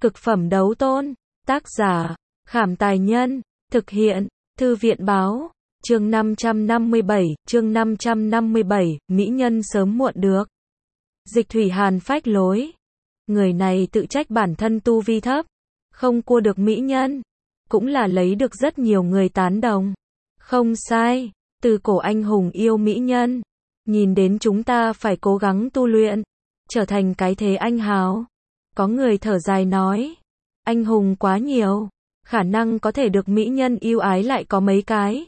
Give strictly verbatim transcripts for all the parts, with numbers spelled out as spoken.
Cực phẩm đấu tôn. Tác giả, Khảm Tài Nhân. Thực hiện, Thư viện Báo. Chương năm trăm năm mươi bảy, chương năm trăm năm mươi bảy, mỹ nhân sớm muộn được. Dịch Thủy Hàn phách lối. Người này tự trách bản thân tu vi thấp, không cua được mỹ nhân, cũng là lấy được rất nhiều người tán đồng. Không sai, từ cổ anh hùng yêu mỹ nhân, nhìn đến chúng ta phải cố gắng tu luyện, trở thành cái thế anh hào. Có người thở dài nói, anh hùng quá nhiều, khả năng có thể được mỹ nhân yêu ái lại có mấy cái.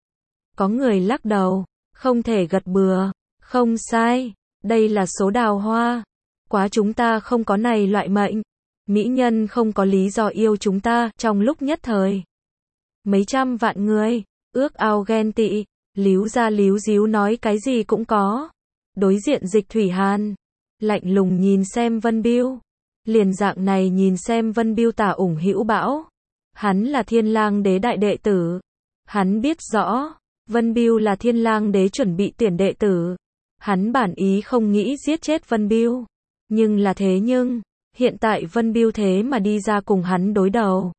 Có người lắc đầu, không thể gật bừa, không sai, đây là số đào hoa. Quá chúng ta không có này loại mệnh. Mỹ nhân không có lý do yêu chúng ta trong lúc nhất thời. Mấy trăm vạn người, ước ao ghen tị, líu ra líu díu nói cái gì cũng có. Đối diện Dịch Thủy Hàn, lạnh lùng nhìn xem Vân Biêu. Liền dạng này nhìn xem Vân Biêu tả ủng hữu bão. Hắn là Thiên Lang Đế đại đệ tử. Hắn biết rõ, Vân Biêu là Thiên Lang Đế chuẩn bị tuyển đệ tử. Hắn bản ý không nghĩ giết chết Vân Biêu. Nhưng là thế nhưng, hiện tại Vân Biêu thế mà đi ra cùng hắn đối đầu.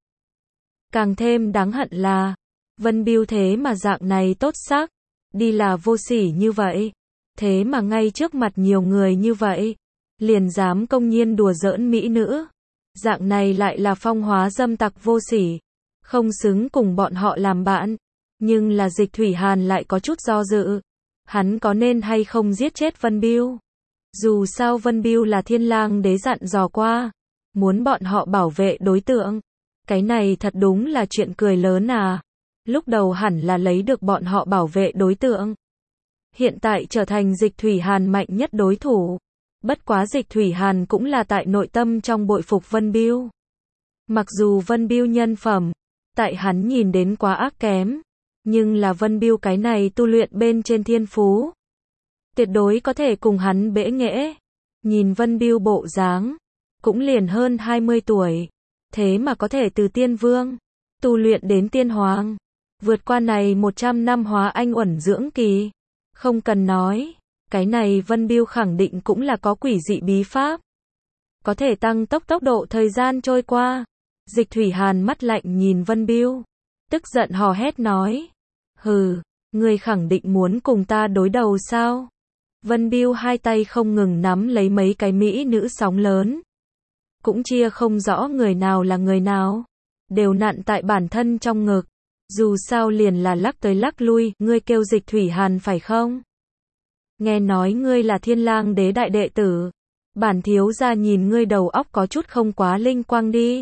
Càng thêm đáng hận là, Vân Biêu thế mà dạng này tốt sắc, đi là vô sỉ như vậy. Thế mà ngay trước mặt nhiều người như vậy, liền dám công nhiên đùa giỡn mỹ nữ. Dạng này lại là phong hóa dâm tặc vô sỉ, không xứng cùng bọn họ làm bạn. Nhưng là Dịch Thủy Hàn lại có chút do dự. Hắn có nên hay không giết chết Vân Biêu? Dù sao Vân Biêu là Thiên Lang Đế dặn dò qua, muốn bọn họ bảo vệ đối tượng. Cái này thật đúng là chuyện cười lớn à. Lúc đầu hẳn là lấy được bọn họ bảo vệ đối tượng. Hiện tại trở thành Dịch Thủy Hàn mạnh nhất đối thủ. Bất quá Dịch Thủy Hàn cũng là tại nội tâm trong bội phục Vân Biêu. Mặc dù Vân Biêu nhân phẩm, tại hắn nhìn đến quá ác kém. Nhưng là Vân Biêu cái này tu luyện bên trên thiên phú, tuyệt đối có thể cùng hắn bẽ nghễ. Nhìn Vân Biêu bộ dáng, cũng liền hơn hai mươi tuổi. Thế mà có thể từ tiên vương, tu luyện đến tiên hoàng. Vượt qua này một trăm năm hóa anh uẩn dưỡng kỳ. Không cần nói, cái này Vân Biêu khẳng định cũng là có quỷ dị bí pháp. Có thể tăng tốc tốc độ thời gian trôi qua. Dịch Thủy Hàn mắt lạnh nhìn Vân Biêu, tức giận hò hét nói. Hừ, ngươi khẳng định muốn cùng ta đối đầu sao? Vân Biêu hai tay không ngừng nắm lấy mấy cái mỹ nữ sóng lớn. Cũng chia không rõ người nào là người nào. Đều nặn tại bản thân trong ngực. Dù sao liền là lắc tới lắc lui, ngươi kêu Dịch Thủy Hàn phải không? Nghe nói ngươi là Thiên Lang Đế đại đệ tử. Bản thiếu gia nhìn ngươi đầu óc có chút không quá linh quang đi.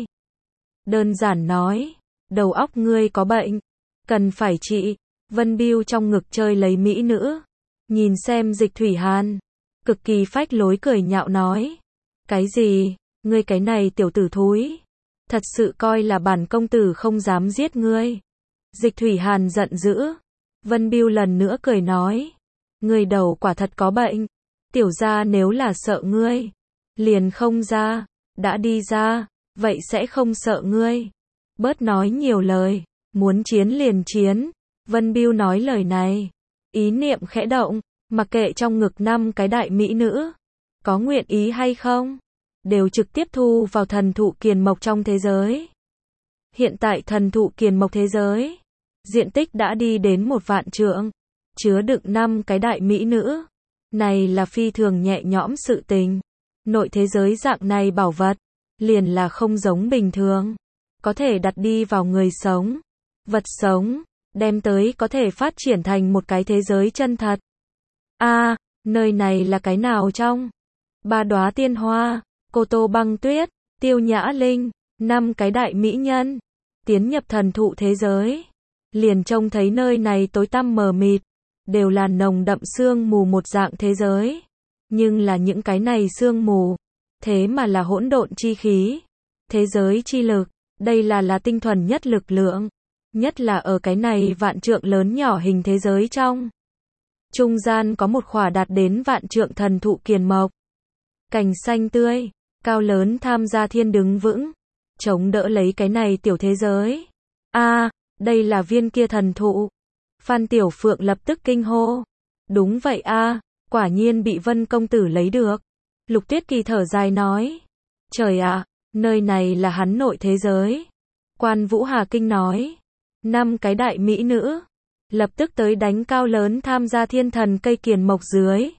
Đơn giản nói, đầu óc ngươi có bệnh, cần phải trị. Vân Biêu trong ngực chơi lấy mỹ nữ, nhìn xem Dịch Thủy Hàn, cực kỳ phách lối cười nhạo nói. Cái gì, ngươi cái này tiểu tử thúi, thật sự coi là bản công tử không dám giết ngươi. Dịch Thủy Hàn giận dữ. Vân Biêu lần nữa cười nói. Ngươi đầu quả thật có bệnh, tiểu gia nếu là sợ ngươi, liền không ra, đã đi ra, vậy sẽ không sợ ngươi. Bớt nói nhiều lời, muốn chiến liền chiến. Vân Biêu nói lời này, ý niệm khẽ động, mặc kệ trong ngực năm cái đại mỹ nữ, có nguyện ý hay không, đều trực tiếp thu vào thần thụ kiền mộc trong thế giới. Hiện tại thần thụ kiền mộc thế giới, diện tích đã đi đến một vạn trượng, chứa đựng năm cái đại mỹ nữ. Này là phi thường nhẹ nhõm sự tình. Nội thế giới dạng này bảo vật, liền là không giống bình thường. Có thể đặt đi vào người sống, vật sống, đem tới có thể phát triển thành một cái thế giới chân thật. A, à, nơi này là cái nào trong? Ba đóa tiên hoa, Cô Tô Băng Tuyết, Tiêu Nhã Linh, năm cái đại mỹ nhân, tiến nhập thần thụ thế giới. Liền trông thấy nơi này tối tăm mờ mịt, đều là nồng đậm sương mù một dạng thế giới. Nhưng là những cái này sương mù, thế mà là hỗn độn chi khí, thế giới chi lực, đây là là tinh thuần nhất lực lượng. Nhất là ở cái này vạn trượng lớn nhỏ hình thế giới trong. Trung gian có một khỏa đạt đến vạn trượng thần thụ kiền mộc. Cành xanh tươi, cao lớn tham gia thiên đứng vững, chống đỡ lấy cái này tiểu thế giới. A, à, đây là viên kia thần thụ. Phan Tiểu Phượng lập tức kinh hô. Đúng vậy a, à, quả nhiên bị Vân công tử lấy được. Lục Tuyết Kỳ thở dài nói. Trời ạ, Nơi này là hắn nội thế giới. Quan Vũ Hà kinh nói. Năm cái đại mỹ nữ. Lập tức tới đánh cao lớn tham gia thiên thần cây kiền mộc dưới.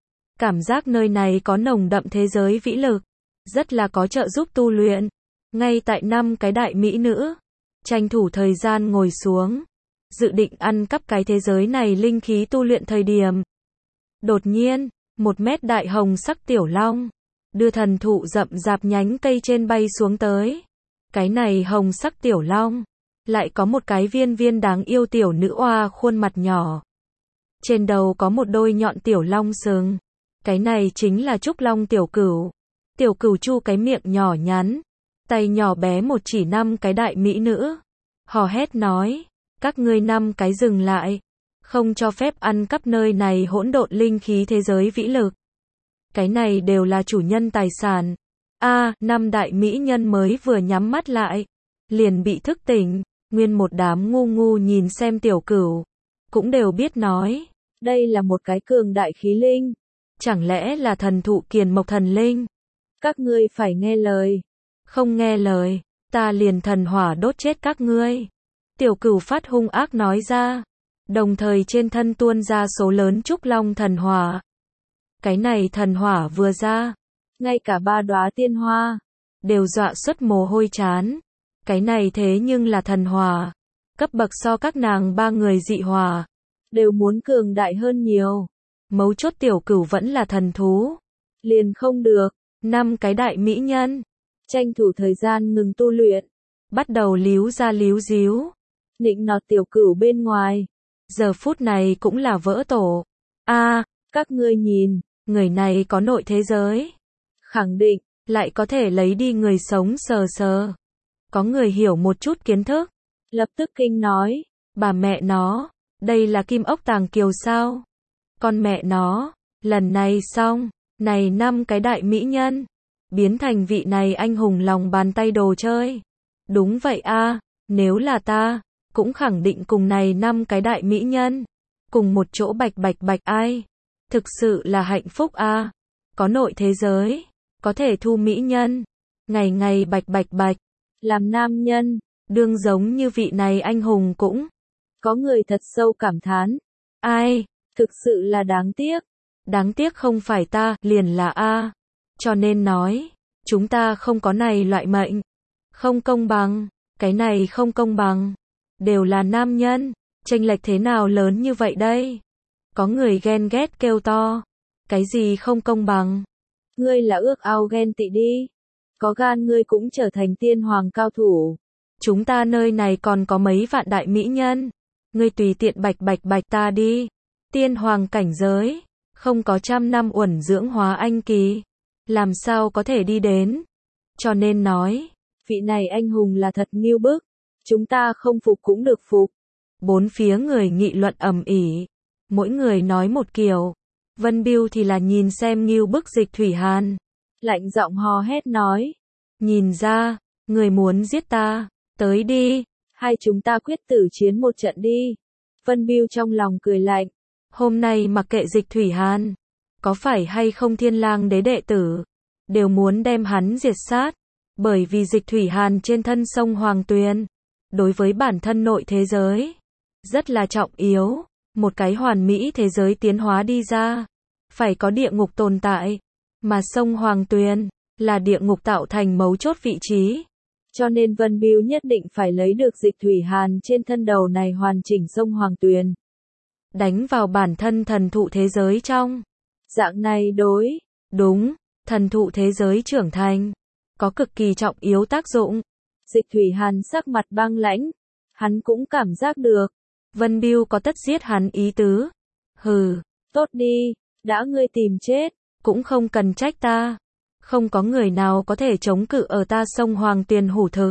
Cảm giác nơi này có nồng đậm thế giới vĩ lực. Rất là có trợ giúp tu luyện. Ngay tại năm cái đại mỹ nữ. Tranh thủ thời gian ngồi xuống. Dự định ăn cắp cái thế giới này linh khí tu luyện thời điểm. Đột nhiên, một mét đại hồng sắc tiểu long. Đưa thần thụ rậm rạp nhánh cây trên bay xuống tới. Cái này hồng sắc tiểu long. Lại có một cái viên viên đáng yêu tiểu nữ oa khuôn mặt nhỏ. Trên đầu có một đôi nhọn tiểu long sừng. Cái này chính là Trúc Long tiểu cửu. Tiểu cửu chu cái miệng nhỏ nhắn. Tay nhỏ bé một chỉ năm cái đại mỹ nữ. Hò hét nói. Các ngươi năm cái dừng lại. Không cho phép ăn cắp nơi này hỗn độn linh khí thế giới vĩ lực. Cái này đều là chủ nhân tài sản. A, năm đại mỹ nhân mới vừa nhắm mắt lại. Liền bị thức tỉnh. Nguyên một đám ngu ngu nhìn xem tiểu cửu. Cũng đều biết nói. Đây là một cái cường đại khí linh. Chẳng lẽ là thần thụ kiền mộc thần linh? Các ngươi phải nghe lời. Không nghe lời. Ta liền thần hỏa đốt chết các ngươi. Tiểu cửu phát hung ác nói ra. Đồng thời trên thân tuôn ra số lớn trúc long thần hỏa. Cái này thần hỏa vừa ra. Ngay cả ba đóa tiên hoa. Đều dọa xuất mồ hôi chán. Cái này thế nhưng là thần hỏa. Cấp bậc so các nàng ba người dị hỏa. Đều muốn cường đại hơn nhiều. Mấu chốt tiểu cửu vẫn là thần thú. Liền không được. Năm cái đại mỹ nhân. Tranh thủ thời gian ngừng tu luyện. Bắt đầu líu ra líu díu. Nịnh nọt tiểu cửu bên ngoài. Giờ phút này cũng là vỡ tổ. A, các ngươi nhìn. Người này có nội thế giới. Khẳng định. Lại có thể lấy đi người sống sờ sờ. Có người hiểu một chút kiến thức. Lập tức kinh nói. Bà mẹ nó. Đây là kim ốc tàng kiều sao? Con mẹ nó. Lần này xong. Này năm cái đại mỹ nhân. Biến thành vị này anh hùng lòng bàn tay đồ chơi. Đúng vậy a, nếu là ta. Cũng khẳng định cùng này năm cái đại mỹ nhân. Cùng một chỗ bạch bạch bạch ai. Thực sự là hạnh phúc a. Có nội thế giới. Có thể thu mỹ nhân. Ngày ngày bạch bạch bạch. Làm nam nhân. Đương giống như vị này anh hùng cũng. Có người thật sâu cảm thán. Ai. Thực sự là đáng tiếc. Đáng tiếc không phải ta, liền là A. Cho nên nói. Chúng ta không có này loại mệnh. Không công bằng. Cái này không công bằng. Đều là nam nhân. Chênh lệch thế nào lớn như vậy đây? Có người ghen ghét kêu to. Cái gì không công bằng? Ngươi là ước ao ghen tị đi. Có gan ngươi cũng trở thành tiên hoàng cao thủ. Chúng ta nơi này còn có mấy vạn đại mỹ nhân. Ngươi tùy tiện bạch bạch bạch ta đi. Tiên hoàng cảnh giới. Không có trăm năm uẩn dưỡng hóa anh kỳ. Làm sao có thể đi đến? Cho nên nói. Vị này anh hùng là thật nghiêu bức. Chúng ta không phục cũng được phục. Bốn phía người nghị luận ầm ĩ. Mỗi người nói một kiểu. Vân Biêu thì là nhìn xem nghiêu bức Dịch Thủy Hàn. Lạnh giọng hò hét nói. Nhìn ra. Người muốn giết ta. Tới đi. Hai chúng ta quyết tử chiến một trận đi. Vân Biêu trong lòng cười lạnh. Hôm nay mặc kệ Dịch Thủy Hàn. Có phải hay không thiên lang đế đệ tử. Đều muốn đem hắn diệt sát. Bởi vì Dịch Thủy Hàn trên thân sông Hoàng Tuyền. Đối với bản thân nội thế giới. Rất là trọng yếu. Một cái hoàn mỹ thế giới tiến hóa đi ra. Phải có địa ngục tồn tại. Mà sông Hoàng Tuyền. Là địa ngục tạo thành mấu chốt vị trí. Cho nên Vân Biêu nhất định phải lấy được Dịch Thủy Hàn trên thân đầu này hoàn chỉnh sông Hoàng Tuyền. Đánh vào bản thân thần thụ thế giới trong. Dạng này đối. Đúng. Thần thụ thế giới trưởng thành. Có cực kỳ trọng yếu tác dụng. Dịch Thủy Hàn sắc mặt băng lãnh. Hắn cũng cảm giác được. Vân Biêu có tất giết hắn ý tứ. Hừ. Tốt đi. Đã ngươi tìm chết. Cũng không cần trách ta. Không có người nào có thể chống cự ở ta sông Hoàng Tuyền hủ thực.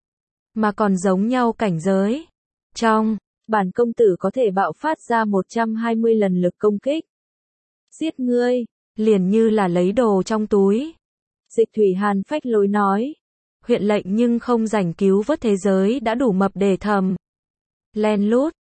Mà còn giống nhau cảnh giới. Trong. Bản công tử có thể bạo phát ra một trăm hai mươi lần lực công kích. Giết ngươi. Liền như là lấy đồ trong túi. Dịch Thủy Hàn phách lối nói. Huyện lệnh nhưng không rảnh cứu vớt thế giới đã đủ mập để thầm. Len lút.